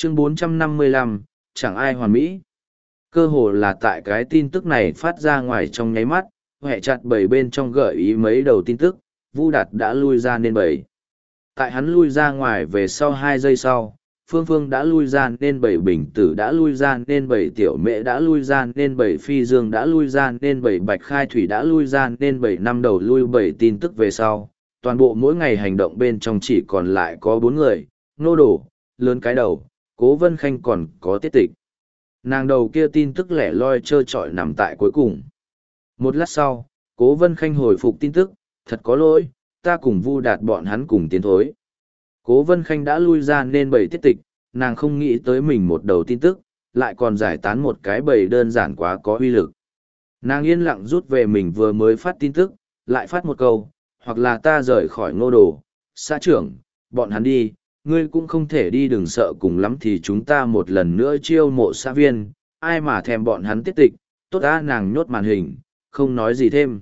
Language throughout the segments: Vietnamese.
Chương 455, chẳng ai hoàn mỹ. Cơ hồ là tại cái tin tức này phát ra ngoài trong nháy mắt, hệ chặt bầy bên trong gợi ý mấy đầu tin tức, Vu Đạt đã lui ra nên bầy. Tại hắn lui ra ngoài về sau 2 giây sau, Phương Phương đã lui ra nên bầy, Bình Tử đã lui ra nên bầy, Tiểu Mễ đã lui ra nên bầy, Phi Dương đã lui ra nên bầy, Bạch Khai Thủy đã lui ra nên bầy, 5 đầu lui bầy tin tức về sau. Toàn bộ mỗi ngày hành động bên trong chỉ còn lại có 4 người, Nô Đổ, Lớn Cái Đầu, Cố Vân Khanh còn có Tiết Tịch. Nàng đầu kia tin tức lẻ loi trơ trọi nằm tại cuối cùng. Một lát sau, Cố Vân Khanh hồi phục tin tức, thật có lỗi, ta cùng Vu Đạt bọn hắn cùng tiến thối. Cố Vân Khanh đã lui ra nên bầy Tiết Tịch, nàng không nghĩ tới mình một đầu tin tức, lại còn giải tán một cái bầy đơn giản quá có uy lực. Nàng yên lặng rút về mình vừa mới phát tin tức, lại phát một câu, hoặc là ta rời khỏi Ngô Đồ, xã trưởng, bọn hắn đi, ngươi cũng không thể đi, đừng sợ, cùng lắm thì chúng ta một lần nữa chiêu mộ xã viên, ai mà thèm bọn hắn Tiết Tịch, tốt á. Nàng nhốt màn hình, không nói gì thêm.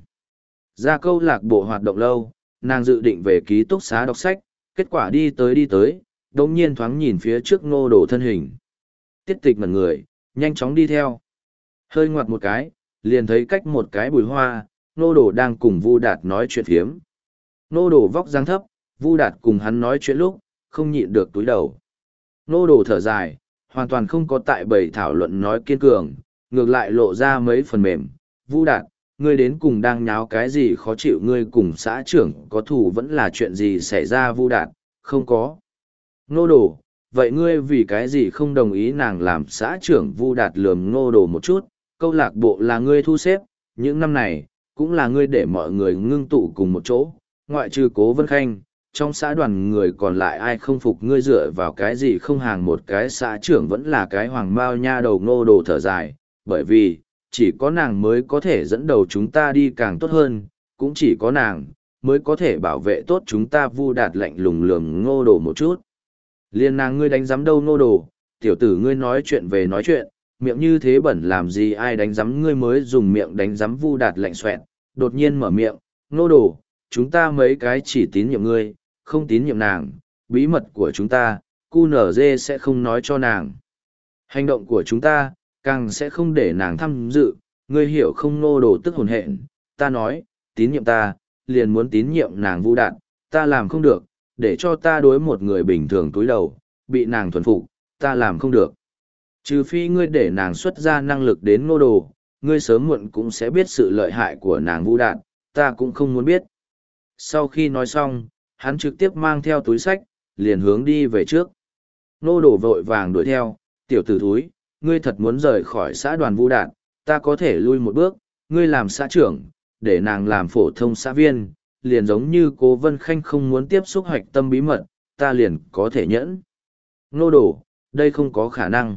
Ra câu lạc bộ hoạt động lâu, nàng dự định về ký túc xá đọc sách, kết quả đi tới, đống nhiên thoáng nhìn phía trước Ngô Đồ thân hình. Tiết Tịch ngẩn người, nhanh chóng đi theo. Hơi ngoặt một cái, liền thấy cách một cái bùi hoa, Ngô Đồ đang cùng Vu Đạt nói chuyện phiếm. Ngô Đồ vóc dáng thấp, Vu Đạt cùng hắn nói chuyện lúc, không nhịn được túi đầu. Ngô Đồ thở dài, hoàn toàn không có tại bầy thảo luận nói kiên cường, ngược lại lộ ra mấy phần mềm. Vu Đạt, ngươi đến cùng đang nháo cái gì khó chịu, ngươi cùng xã trưởng có thù vẫn là chuyện gì xảy ra? Vu Đạt, không có. Ngô Đồ, vậy ngươi vì cái gì không đồng ý nàng làm xã trưởng? Vu Đạt lườm Ngô Đồ một chút, câu lạc bộ là ngươi thu xếp, những năm này, cũng là ngươi để mọi người ngưng tụ cùng một chỗ, ngoại trừ Cố Vân Khanh, trong xã đoàn người còn lại ai không phục ngươi, dựa vào cái gì không hàng một cái xã trưởng vẫn là cái hoàng mao nha đầu? Ngô Đồ thở dài, bởi vì, chỉ có nàng mới có thể dẫn đầu chúng ta đi càng tốt hơn, cũng chỉ có nàng mới có thể bảo vệ tốt chúng ta. Vu Đạt lạnh lùng lườm Ngô Đồ một chút. Liên nàng ngươi đánh giám đâu? Ngô Đồ, tiểu tử ngươi nói chuyện về nói chuyện, miệng như thế bẩn làm gì, ai đánh giám ngươi mới dùng miệng đánh giám? Vu Đạt lạnh xoẹt, đột nhiên mở miệng, Ngô Đồ, chúng ta mấy cái chỉ tín nhiệm ngươi, không tín nhiệm nàng, bí mật của chúng ta, QNZ sẽ không nói cho nàng. Hành động của chúng ta, càng sẽ không để nàng tham dự, ngươi hiểu không? Ngô Đồ tức hồn hện, ta nói, tín nhiệm ta, liền muốn tín nhiệm nàng. Vu Đạt, ta làm không được, để cho ta đối một người bình thường túi đầu, bị nàng thuần phục, ta làm không được. Trừ phi ngươi để nàng xuất ra năng lực đến. Ngô Đồ, ngươi sớm muộn cũng sẽ biết sự lợi hại của nàng. Vu Đạt, ta cũng không muốn biết. Sau khi nói xong, hắn trực tiếp mang theo túi xách, liền hướng đi về trước. Ngô Đồ vội vàng đuổi theo, tiểu tử thúi, ngươi thật muốn rời khỏi xã đoàn? Vu Đạt, ta có thể lui một bước, ngươi làm xã trưởng, để nàng làm phổ thông xã viên, liền giống như Cố Vân Khanh không muốn tiếp xúc hoạch tâm bí mật, ta liền có thể nhẫn. Ngô Đồ, đây không có khả năng.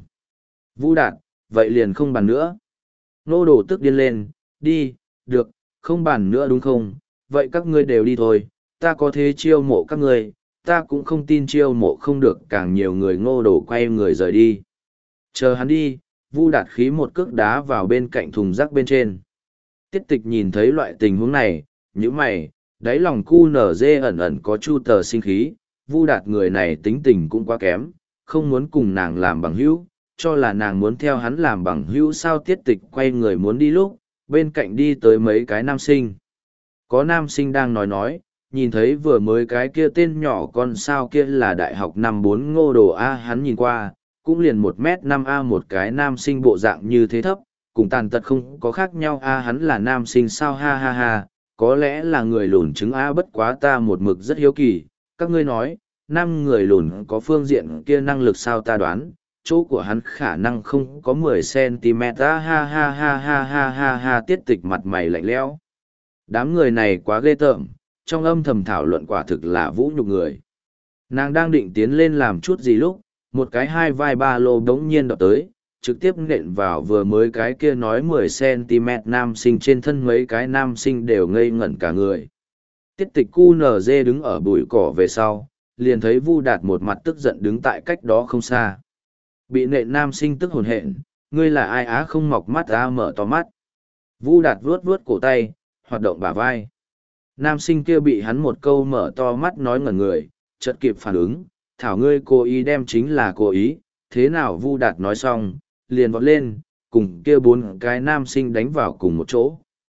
Vu Đạt, vậy liền không bàn nữa. Ngô Đồ tức điên lên, đi, được, không bàn nữa đúng không? Vậy các ngươi đều đi thôi, ta có thế chiêu mộ các ngươi, ta cũng không tin chiêu mộ không được càng nhiều người. Ngô Đồ quay người rời đi. Chờ hắn đi, Vu Đạt khí một cước đá vào bên cạnh thùng rác bên trên. Tiết Tịch nhìn thấy loại tình huống này, nhíu mày, đáy lòng QNZ ẩn ẩn có chu tờ sinh khí. Vu Đạt người này tính tình cũng quá kém, không muốn cùng nàng làm bằng hữu, cho là nàng muốn theo hắn làm bằng hữu sao? Tiết Tịch quay người muốn đi lúc, bên cạnh đi tới mấy cái nam sinh. Có nam sinh đang nói, nhìn thấy vừa mới cái kia tên nhỏ con sao kia là đại học năm 4 Ngô Đồ A. Hắn nhìn qua, cũng liền 1m5 A, một cái nam sinh bộ dạng như thế thấp, cùng tàn tật không có khác nhau A. Hắn là nam sinh sao? Ha ha ha, có lẽ là người lùn trứng A. Bất quá ta một mực rất hiếu kỳ, các ngươi nói, nam người lùn có phương diện kia năng lực sao? Ta đoán, chỗ của hắn khả năng không có 10 cm. Ha ha ha ha ha ha ha. Tiết Tịch mặt mày lạnh lẽo. Đám người này quá ghê tởm, trong âm thầm thảo luận quả thực là vũ nhục người. Nàng đang định tiến lên làm chút gì lúc, một cái hai vai ba lô đống nhiên đập tới, trực tiếp nện vào vừa mới cái kia nói 10 cm nam sinh trên thân. Mấy cái nam sinh đều ngây ngẩn cả người. Tiết Tịch QNZ đứng ở bụi cỏ về sau, liền thấy Vu Đạt một mặt tức giận đứng tại cách đó không xa. Bị nện nam sinh tức hồn hện, ngươi là ai á? Không mọc mắt ra mở to mắt. Vu Đạt vuốt vuốt cổ tay, hoạt động bả vai. Nam sinh kia bị hắn một câu mở to mắt nói ngẩn người, chợt kịp phản ứng, thảo ngươi cố ý đem chính là cố ý, thế nào Vu Đạt nói xong, liền vọt lên, cùng kia 4 cái nam sinh đánh vào cùng một chỗ.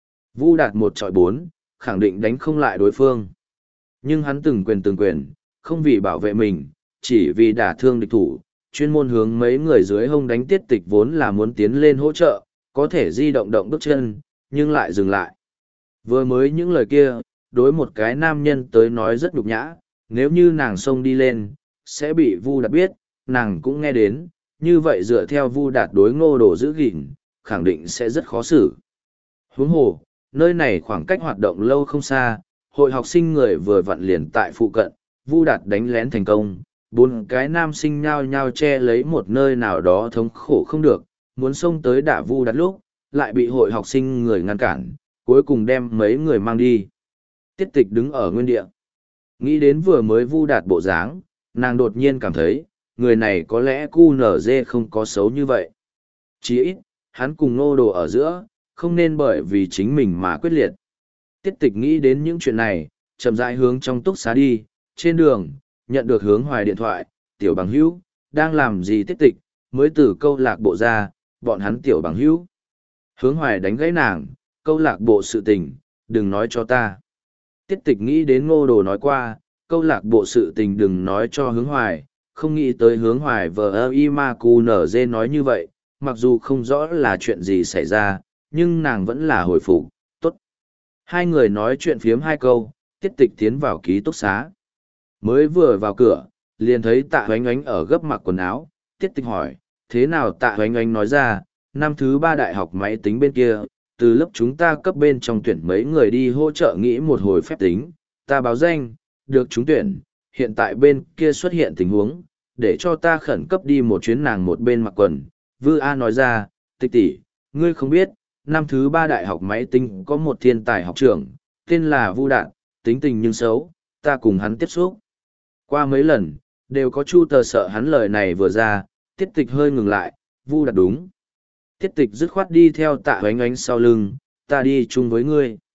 Vu Đạt 1 chọi 4, khẳng định đánh không lại đối phương. Nhưng hắn từng quyền, không vì bảo vệ mình, chỉ vì đả thương địch thủ, chuyên môn hướng mấy người dưới hông đánh Tiết Tịch vốn là muốn tiến lên hỗ trợ, có thể di động bước chân, nhưng lại dừng lại. Vừa mới những lời kia, đối một cái nam nhân tới nói rất nhục nhã, nếu như nàng xông đi lên, sẽ bị Vu Đạt biết, nàng cũng nghe đến, như vậy dựa theo Vu Đạt đối Ngô Đồ giữ gìn, khẳng định sẽ rất khó xử. Huống hồ, nơi này khoảng cách hoạt động lâu không xa, hội học sinh người vừa vặn liền tại phụ cận, Vu Đạt đánh lén thành công, 4 cái nam sinh nhao nhao che lấy một nơi nào đó thống khổ không được, muốn xông tới đả Vu Đạt lúc, lại bị hội học sinh người ngăn cản, cuối cùng đem mấy người mang đi. Tiết Tịch đứng ở nguyên địa. Nghĩ đến vừa mới Vu Đạt bộ dáng, nàng đột nhiên cảm thấy, người này có lẽ QNZ không có xấu như vậy. Chỉ ít, hắn cùng Ngô Đồ ở giữa, không nên bởi vì chính mình mà quyết liệt. Tiết Tịch nghĩ đến những chuyện này, chậm rãi hướng trong túc xá đi, trên đường, nhận được Hướng Hoài điện thoại, tiểu bằng hữu, đang làm gì Tiết Tịch, mới từ câu lạc bộ ra, bọn hắn tiểu bằng hữu. Hướng Hoài đánh gãy nàng, câu lạc bộ sự tình, đừng nói cho ta. Tiết Tịch nghĩ đến Ngô Đồ nói qua, câu lạc bộ sự tình đừng nói cho Hướng Hoài, không nghĩ tới Hướng Hoài vờ y ma cu nở dê nói như vậy, mặc dù không rõ là chuyện gì xảy ra, nhưng nàng vẫn là hồi phục, tốt. Hai người nói chuyện phiếm 2 câu, Tiết Tịch tiến vào ký túc xá. Mới vừa vào cửa, liền thấy Tạ Oánh Oánh ở gấp mặc quần áo, Tiết Tịch hỏi, thế nào Tạ Oánh Oánh nói ra, năm thứ 3 đại học máy tính bên kia, từ lớp chúng ta cấp bên trong tuyển mấy người đi hỗ trợ nghĩ một hồi phép tính, ta báo danh, được trúng tuyển, hiện tại bên kia xuất hiện tình huống, để cho ta khẩn cấp đi một chuyến. Nàng một bên mặc quần, Vư A nói ra, Tịch tỷ, ngươi không biết, năm thứ 3 đại học máy tính có một thiên tài học trưởng, tên là Vu Đạt, tính tình nhưng xấu, ta cùng hắn tiếp xúc. Qua mấy lần, đều có Chu Tờ sợ hắn lời này vừa ra, Tiết Tịch hơi ngừng lại, Vu Đạt đúng. Tiết Tịch dứt khoát đi theo Tạ Oánh Oánh sau lưng, ta đi chung với ngươi.